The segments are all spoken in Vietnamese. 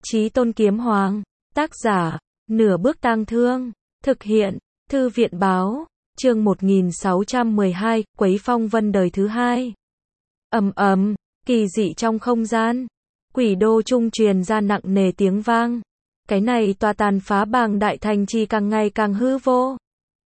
Chí Tôn Kiếm Hoàng. Tác giả, Nửa Bước Tang Thương. Thực hiện, Thư viện Báo. Chương 1612, Quấy Phong Vân đời thứ hai. Kỳ dị trong không gian. Quỷ đô trung truyền ra nặng nề tiếng vang. Cái này tòa tàn phá bàng đại thành trì càng ngày càng hư vô.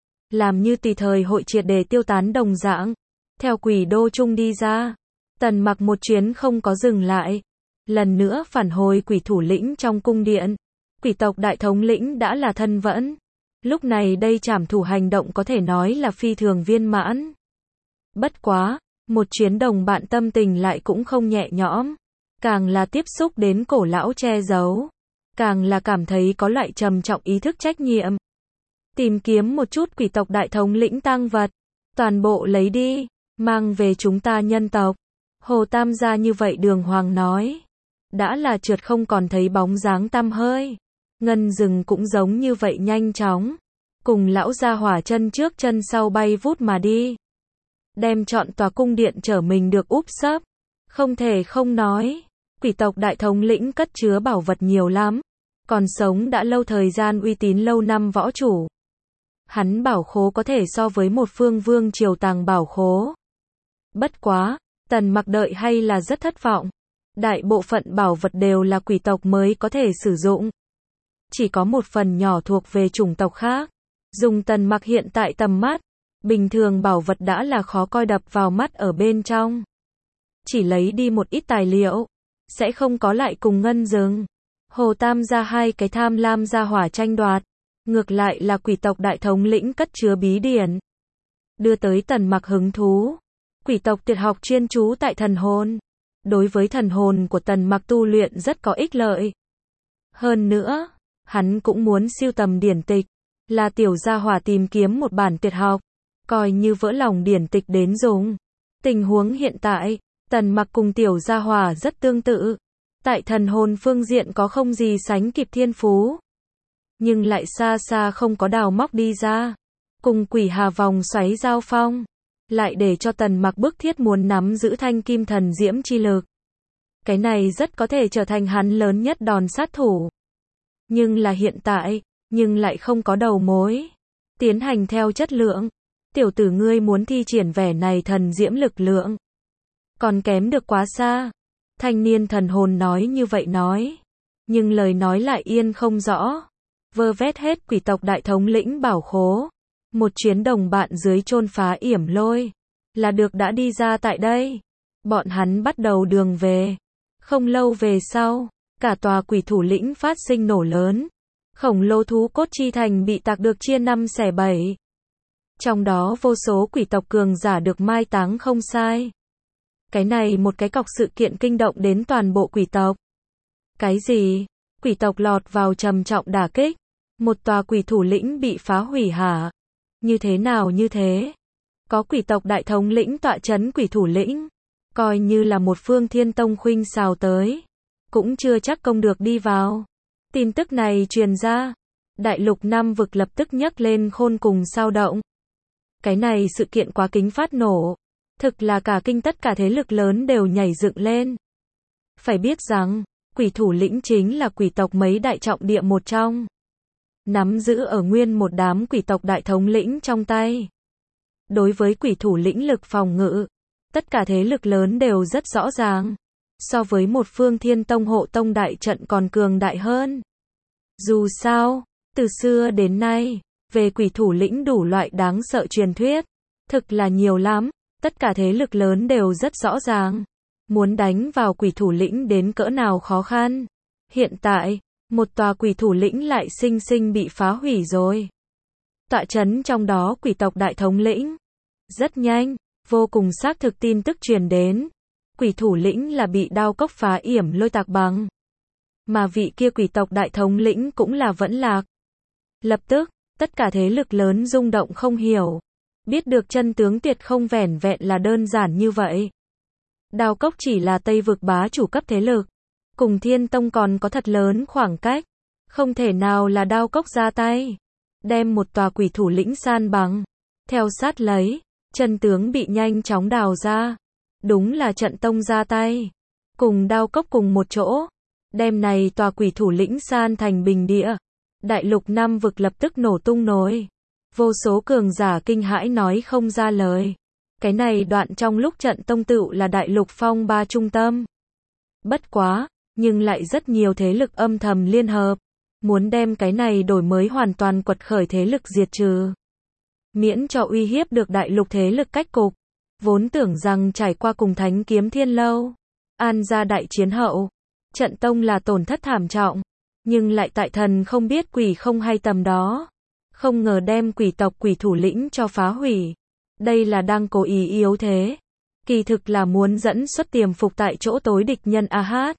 Làm như tùy thời hội triệt để tiêu tán đồng dạng. Theo quỷ đô trung đi ra, Tần Mặc một chuyến không có dừng lại. Lần nữa phản hồi quỷ thủ lĩnh trong cung điện. Quỷ tộc đại thống lĩnh đã là thân vẫn. Lúc này đây trảm thủ hành động có thể nói là phi thường viên mãn. Bất quá, một chuyến đồng bạn tâm tình lại cũng không nhẹ nhõm. Càng là tiếp xúc đến cổ lão che giấu, càng là cảm thấy có loại trầm trọng ý thức trách nhiệm. Tìm kiếm một chút quỷ tộc đại thống lĩnh tang vật, toàn bộ lấy đi, mang về chúng ta nhân tộc. Hồ Tam gia như vậy đường hoàng nói. Đã là trượt không còn thấy bóng dáng tăm hơi. Ngân rừng cũng giống như vậy nhanh chóng. Cùng lão gia hỏa chân trước chân sau bay vút mà đi. Đem trọn tòa cung điện trở mình được úp sấp. Không thể không nói. Quỷ tộc đại thống lĩnh cất chứa bảo vật nhiều lắm. Còn sống đã lâu thời gian uy tín lâu năm võ chủ. Hắn bảo khố có thể so với một phương vương triều tàng bảo khố. Bất quá, Tần Mặc đợi hay là rất thất vọng. Đại bộ phận bảo vật đều là quỷ tộc mới có thể sử dụng. Chỉ có một phần nhỏ thuộc về chủng tộc khác. Dùng Tần Mặc hiện tại tầm mắt, bình thường bảo vật đã là khó coi đập vào mắt ở bên trong. Chỉ lấy đi một ít tài liệu, sẽ không có lại cùng ngân rừng. Hồ Tam gia hai cái tham lam gia hỏa tranh đoạt. Ngược lại là quỷ tộc đại thống lĩnh cất chứa bí điển. Đưa tới Tần Mặc hứng thú. Quỷ tộc tuyệt học chuyên chú tại thần hồn. Đối với thần hồn của Tần Mặc tu luyện rất có ích lợi. Hơn nữa, hắn cũng muốn siêu tầm điển tịch. Là tiểu gia hỏa tìm kiếm một bản tuyệt học. Coi như vỡ lòng điển tịch đến dùng. Tình huống hiện tại, Tần Mặc cùng tiểu gia hỏa rất tương tự. Tại thần hồn phương diện có không gì sánh kịp thiên phú. Nhưng lại xa xa không có đào móc đi ra. Cùng quỷ hà vòng xoáy giao phong. Lại để cho Tần Mặc bức thiết muốn nắm giữ thanh kim thần diễm chi lực. Cái này rất có thể trở thành hắn lớn nhất đòn sát thủ. Nhưng là hiện tại, nhưng lại không có đầu mối. Tiến hành theo chất lượng. Tiểu tử ngươi muốn thi triển vẻ này thần diễm lực lượng. Còn kém được quá xa. Thanh niên thần hồn nói như vậy nói. Nhưng lời nói lại yên không rõ. Vơ vét hết quỷ tộc đại thống lĩnh bảo khố. Một chuyến đồng bạn dưới chôn phá yểm lôi. Là được đã đi ra tại đây. Bọn hắn bắt đầu đường về. Không lâu về sau, cả tòa quỷ thủ lĩnh phát sinh nổ lớn. Khổng lồ thú cốt chi thành bị tạc được chia 5 xẻ 7. Trong đó vô số quỷ tộc cường giả được mai táng không sai. Cái này một cái cọc sự kiện kinh động đến toàn bộ quỷ tộc. Cái gì? Quỷ tộc lọt vào trầm trọng đả kích. Một tòa quỷ thủ lĩnh bị phá hủy hả? Như thế nào như thế? Có quỷ tộc đại thống lĩnh tọa chấn quỷ thủ lĩnh. Coi như là một phương thiên tông khuynh xào tới. Cũng chưa chắc công được đi vào. Tin tức này truyền ra. Đại lục Nam vực lập tức nhấc lên khôn cùng sao động. Cái này sự kiện quá kính phát nổ. Thực là cả kinh tất cả thế lực lớn đều nhảy dựng lên. Phải biết rằng, quỷ thủ lĩnh chính là quỷ tộc mấy đại trọng địa một trong. Nắm giữ ở nguyên một đám quỷ tộc đại thống lĩnh trong tay. Đối với quỷ thủ lĩnh lực phòng ngự, tất cả thế lực lớn đều rất rõ ràng. So với một phương thiên tông hộ tông đại trận còn cường đại hơn. Dù sao, từ xưa đến nay, về quỷ thủ lĩnh đủ loại đáng sợ truyền thuyết, thực là nhiều lắm. Tất cả thế lực lớn đều rất rõ ràng. Muốn đánh vào quỷ thủ lĩnh đến cỡ nào khó khăn. Hiện tại, một tòa quỷ thủ lĩnh lại sinh sinh bị phá hủy rồi. Tọa chấn trong đó quỷ tộc đại thống lĩnh. Rất nhanh, vô cùng xác thực tin tức truyền đến. Quỷ thủ lĩnh là bị đao cốc phá yểm lôi tạc bằng. Mà vị kia quỷ tộc đại thống lĩnh cũng là vẫn lạc. Lập tức, tất cả thế lực lớn rung động không hiểu. Biết được chân tướng tuyệt không vẻn vẹn là đơn giản như vậy. Đao cốc chỉ là Tây vực bá chủ cấp thế lực. Cùng Thiên Tông còn có thật lớn khoảng cách. Không thể nào là đao cốc ra tay. Đem một tòa quỷ thủ lĩnh san bằng. Theo sát lấy, chân tướng bị nhanh chóng đào ra. Đúng là trận tông ra tay. Cùng đao cốc cùng một chỗ. Đêm này tòa quỷ thủ lĩnh san thành bình địa. Đại lục Nam vực lập tức nổ tung nổi. Vô số cường giả kinh hãi nói không ra lời. Cái này đoạn trong lúc trận tông tựu là đại lục phong ba trung tâm. Bất quá, nhưng lại rất nhiều thế lực âm thầm liên hợp. Muốn đem cái này đổi mới hoàn toàn quật khởi thế lực diệt trừ. Miễn cho uy hiếp được đại lục thế lực cách cục. Vốn tưởng rằng trải qua cùng Thánh Kiếm Thiên Lâu, An gia đại chiến hậu, trận tông là tổn thất thảm trọng. Nhưng lại tại thần không biết quỷ không hay tầm đó. Không ngờ đem quỷ tộc quỷ thủ lĩnh cho phá hủy. Đây là đang cố ý yếu thế. Kỳ thực là muốn dẫn xuất tiềm phục tại chỗ tối địch nhân AH.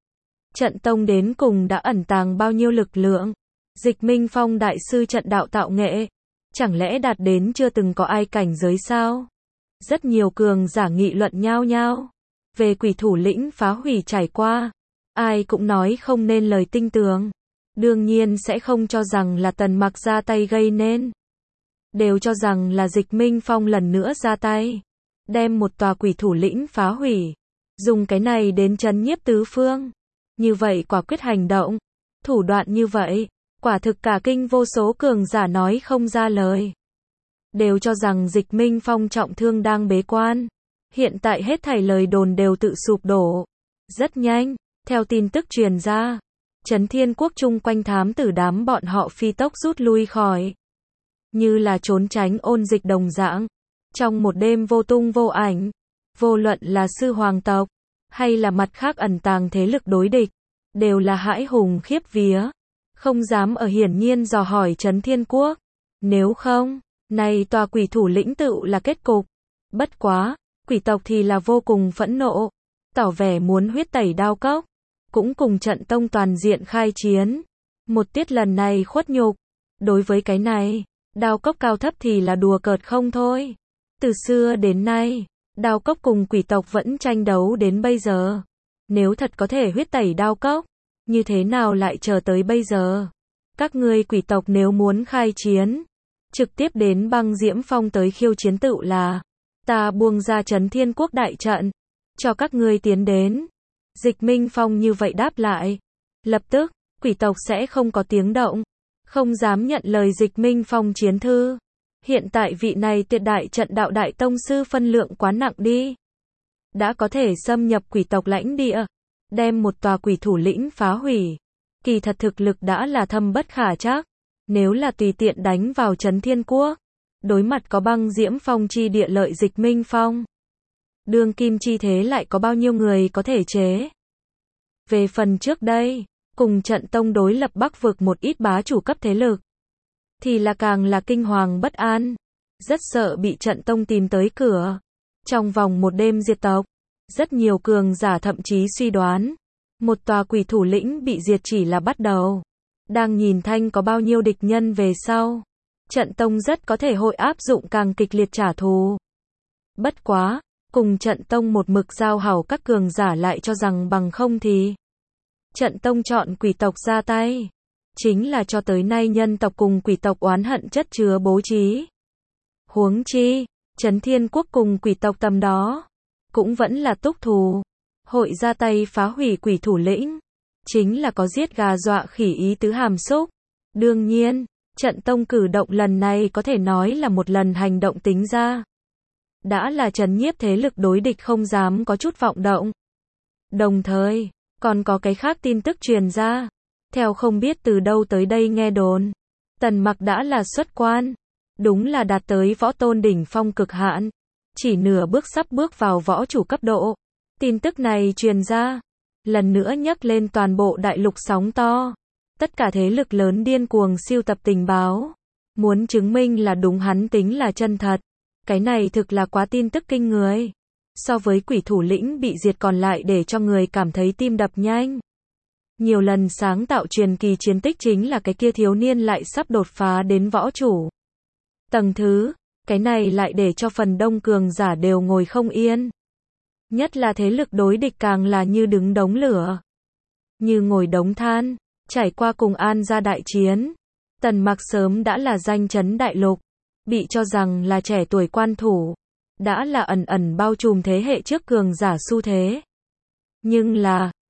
Trận tông đến cùng đã ẩn tàng bao nhiêu lực lượng. Dịch Minh Phong đại sư trận đạo tạo nghệ. Chẳng lẽ đạt đến chưa từng có ai cảnh giới sao? Rất nhiều cường giả nghị luận nhao nhao. Về quỷ thủ lĩnh phá hủy trải qua. Ai cũng nói không nên lời tinh tường. Đương nhiên sẽ không cho rằng là Tần Mặc ra tay gây nên. Đều cho rằng là Dịch Minh Phong lần nữa ra tay. Đem một tòa quỷ thủ lĩnh phá hủy. Dùng cái này đến trấn nhiếp tứ phương. Như vậy quả quyết hành động. Thủ đoạn như vậy. Quả thực cả kinh vô số cường giả nói không ra lời. Đều cho rằng Dịch Minh Phong trọng thương đang bế quan. Hiện tại hết thảy lời đồn đều tự sụp đổ. Rất nhanh, theo tin tức truyền ra. Trấn Thiên Quốc chung quanh thám tử đám bọn họ phi tốc rút lui khỏi. Như là trốn tránh ôn dịch đồng dạng. Trong một đêm vô tung vô ảnh. Vô luận là sư hoàng tộc. Hay là mặt khác ẩn tàng thế lực đối địch. Đều là hãi hùng khiếp vía. Không dám ở hiển nhiên dò hỏi Trấn Thiên Quốc. Nếu không, này tòa quỷ thủ lĩnh tựu là kết cục. Bất quá, quỷ tộc thì là vô cùng phẫn nộ. Tỏ vẻ muốn huyết tẩy Đao Cốc. Cũng cùng trận tông toàn diện khai chiến. Một tiết lần này khuất nhục. Đối với cái này, Đao Cốc cao thấp thì là đùa cợt không thôi. Từ xưa đến nay, Đao Cốc cùng quỷ tộc vẫn tranh đấu đến bây giờ. Nếu thật có thể huyết tẩy Đao Cốc, như thế nào lại chờ tới bây giờ? Các ngươi quỷ tộc nếu muốn khai chiến, trực tiếp đến Băng Diễm Phong tới khiêu chiến tựu là. Ta buông ra Trấn Thiên Quốc đại trận, cho các ngươi tiến đến. Dịch Minh Phong như vậy đáp lại. Lập tức, quỷ tộc sẽ không có tiếng động. Không dám nhận lời Dịch Minh Phong chiến thư. Hiện tại vị này tuyệt đại trận đạo đại tông sư phân lượng quá nặng đi. Đã có thể xâm nhập quỷ tộc lãnh địa. Đem một tòa quỷ thủ lĩnh phá hủy. Kỳ thật thực lực đã là thâm bất khả trắc. Nếu là tùy tiện đánh vào Trấn Thiên Quốc. Đối mặt có Băng Diễm Phong chi địa lợi Dịch Minh Phong. Đương kim chi thế lại có bao nhiêu người có thể chế. Về phần trước đây, cùng trận tông đối lập Bắc vực một ít bá chủ cấp thế lực. Thì là càng là kinh hoàng bất an. Rất sợ bị trận tông tìm tới cửa. Trong vòng một đêm diệt tộc. Rất nhiều cường giả thậm chí suy đoán. Một tòa quỷ thủ lĩnh bị diệt chỉ là bắt đầu. Đang nhìn thanh có bao nhiêu địch nhân về sau. Trận tông rất có thể hội áp dụng càng kịch liệt trả thù. Bất quá, cùng trận tông một mực giao hảo các cường giả lại cho rằng bằng không thì. Trận tông chọn quỷ tộc ra tay. Chính là cho tới nay nhân tộc cùng quỷ tộc oán hận chất chứa bố trí. Huống chi, Trấn Thiên Quốc cùng quỷ tộc tầm đó. Cũng vẫn là túc thù. Hội ra tay phá hủy quỷ thủ lĩnh. Chính là có giết gà dọa khỉ ý tứ hàm xúc. Đương nhiên, trận tông cử động lần này có thể nói là một lần hành động tính ra. Đã là trấn nhiếp thế lực đối địch không dám có chút vọng động. Đồng thời, còn có cái khác tin tức truyền ra. Theo không biết từ đâu tới đây nghe đồn. Tần Mặc đã là xuất quan. Đúng là đạt tới võ tôn đỉnh phong cực hạn. Chỉ nửa bước sắp bước vào võ chủ cấp độ. Tin tức này truyền ra. Lần nữa nhấc lên toàn bộ đại lục sóng to. Tất cả thế lực lớn điên cuồng siêu tập tình báo. Muốn chứng minh là đúng hắn tính là chân thật. Cái này thực là quá tin tức kinh người. So với quỷ thủ lĩnh bị diệt còn lại để cho người cảm thấy tim đập nhanh. Nhiều lần sáng tạo truyền kỳ chiến tích chính là cái kia thiếu niên lại sắp đột phá đến võ chủ. Tầng thứ, cái này lại để cho phần đông cường giả đều ngồi không yên. Nhất là thế lực đối địch càng là như đứng đống lửa. Như ngồi đống than, trải qua cùng An gia đại chiến. Tần Mặc sớm đã là danh chấn đại lục. Bị cho rằng là trẻ tuổi quan thủ. Đã là ẩn ẩn bao trùm thế hệ trước cường giả xu thế. Nhưng là,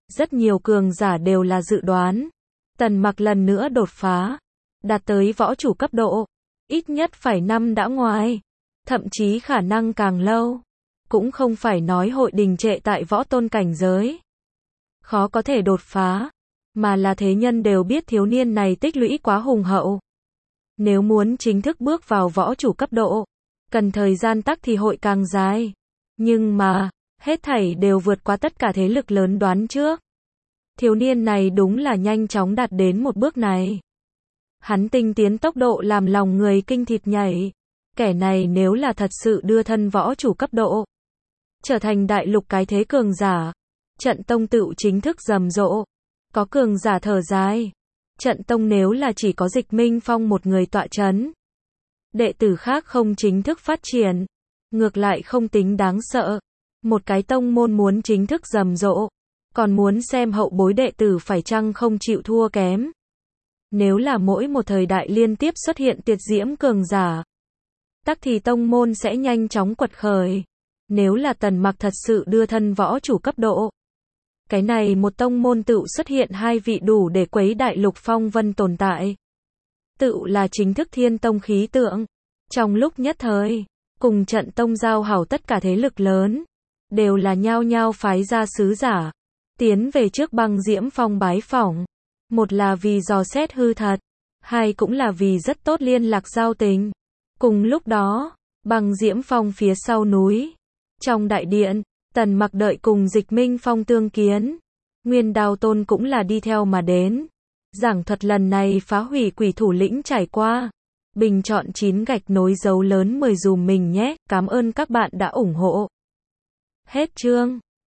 Rất nhiều cường giả đều là dự đoán. Tần Mặc lần nữa đột phá. Đạt tới võ chủ cấp độ. Ít nhất phải năm đã ngoài. Thậm chí khả năng càng lâu. Cũng không phải nói hội đình trệ tại võ tôn cảnh giới. Khó có thể đột phá. Mà là thế nhân đều biết thiếu niên này tích lũy quá hùng hậu. Nếu muốn chính thức bước vào võ chủ cấp độ, cần thời gian tắc thì hội càng dài. Nhưng mà, hết thảy đều vượt qua tất cả thế lực lớn đoán trước. Thiếu niên này đúng là nhanh chóng đạt đến một bước này. Hắn tinh tiến tốc độ làm lòng người kinh thịt nhảy. Kẻ này nếu là thật sự đưa thân võ chủ cấp độ, trở thành đại lục cái thế cường giả, trận tông tựu chính thức rầm rộ. Có cường giả thở dài. Trận tông nếu là chỉ có Dịch Minh Phong một người tọa chấn, đệ tử khác không chính thức phát triển, ngược lại không tính đáng sợ. Một cái tông môn muốn chính thức rầm rộ, còn muốn xem hậu bối đệ tử phải chăng không chịu thua kém. Nếu là mỗi một thời đại liên tiếp xuất hiện tuyệt diễm cường giả, tắc thì tông môn sẽ nhanh chóng quật khởi. Nếu là Tần Mặc thật sự đưa thân võ chủ cấp độ, cái này một tông môn tựu xuất hiện hai vị đủ để quấy đại lục phong vân tồn tại. Tựu là chính thức thiên tông khí tượng. Trong lúc nhất thời, cùng trận tông giao hảo tất cả thế lực lớn, đều là nhao nhao phái ra sứ giả, tiến về trước Băng Diễm Phong bái phỏng. Một là vì dò xét hư thật, hai cũng là vì rất tốt liên lạc giao tình. Cùng lúc đó, Băng Diễm Phong phía sau núi, trong đại điện, Tần Mặc đợi cùng Dịch Minh Phong tương kiến. Nguyên Đao Tôn cũng là đi theo mà đến. Giảng thuật lần này phá hủy quỷ thủ lĩnh trải qua. Bình chọn 9 gạch nối dấu lớn 10 dùm mình nhé. Cảm ơn các bạn đã ủng hộ. Hết chương.